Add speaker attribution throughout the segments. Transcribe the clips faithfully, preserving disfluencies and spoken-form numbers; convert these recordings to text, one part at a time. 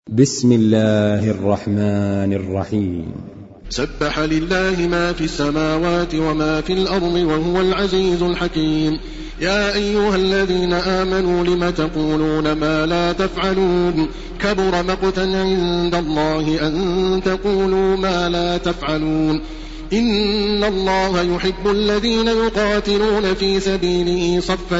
Speaker 1: بسم الله الرحمن الرحيم.
Speaker 2: سبح لله ما في السماوات وما في الأرض وهو العزيز الحكيم. يا أيها الذين آمنوا لم تقولون ما لا تفعلون كبر مقتا عند الله أن تقولوا ما لا تفعلون. إن الله يحب الذين يقاتلون في سبيله صفا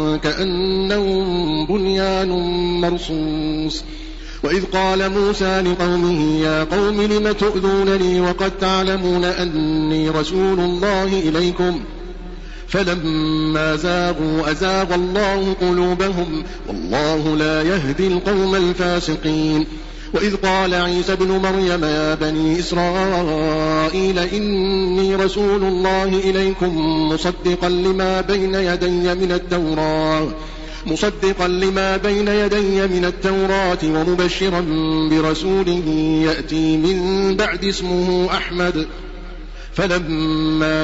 Speaker 2: كأنهم بنيان مرصوص. وإذ قال موسى لقومه يا قوم لم تؤذونني وقد تعلمون أني رسول الله إليكم فلما زاغوا أزاغ الله قلوبهم والله لا يهدي القوم الفاسقين. وإذ قال عيسى ابن مريم يا بني إسرائيل إني رسول الله إليكم مصدقا لما بين يدي من التوراة مصدقا لما بين يدي من التوراة ومبشرا برسول يأتي من بعد اسمه أحمد. فلما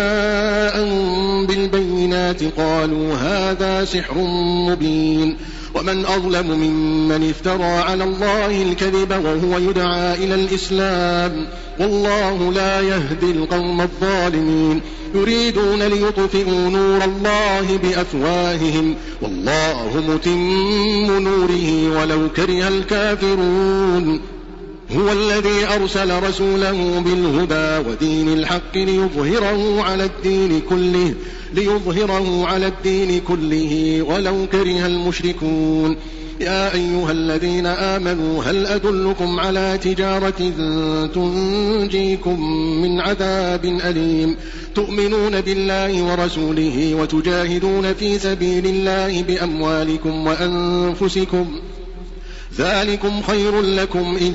Speaker 2: جاءهم بالبينات قالوا هذا سحر مبين. ومن أظلم ممن افترى على الله الكذب وهو يدعى إلى الإسلام والله لا يهدي القوم الظالمين. يريدون ليطفئوا نور الله بأفواههم والله متم نوره ولو كره الكافرون. هو الذي أرسل رسوله بالهدى ودين الحق ليظهره على الدين كله ليظهره على الدين كله ولو كره المشركون. يا أيها الذين آمنوا هل أدلكم على تجارة تنجيكم من عذاب أليم تؤمنون بالله ورسوله وتجاهدون في سبيل الله بأموالكم وأنفسكم ذلكم خير لكم إن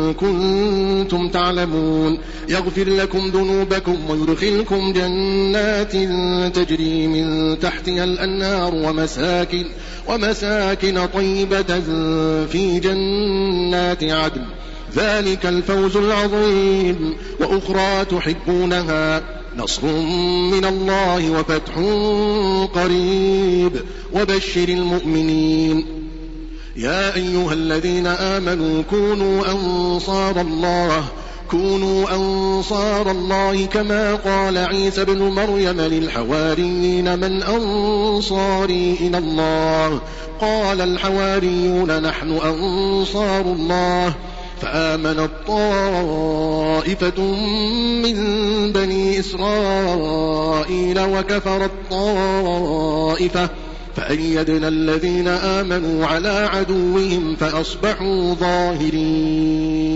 Speaker 2: كنتم تعلمون. يغفر لكم ذنوبكم ويدخلكم جنات تجري من تحتها الأنهار ومساكن, ومساكن طيبة في جنات عدن ذلك الفوز العظيم. وأخرى تحبونها نصر من الله وفتح قريب وبشر المؤمنين. يا أيها الذين آمنوا كونوا أنصار الله كونوا أنصار الله كما قال عيسى بن مريم للحواريين من أنصاري إلى الله قال الحواريون نحن أنصار الله. فآمنت طائفة من بني إسرائيل وكفرت طائفة فأيدنا الذين آمنوا على عدوهم فأصبحوا ظاهرين.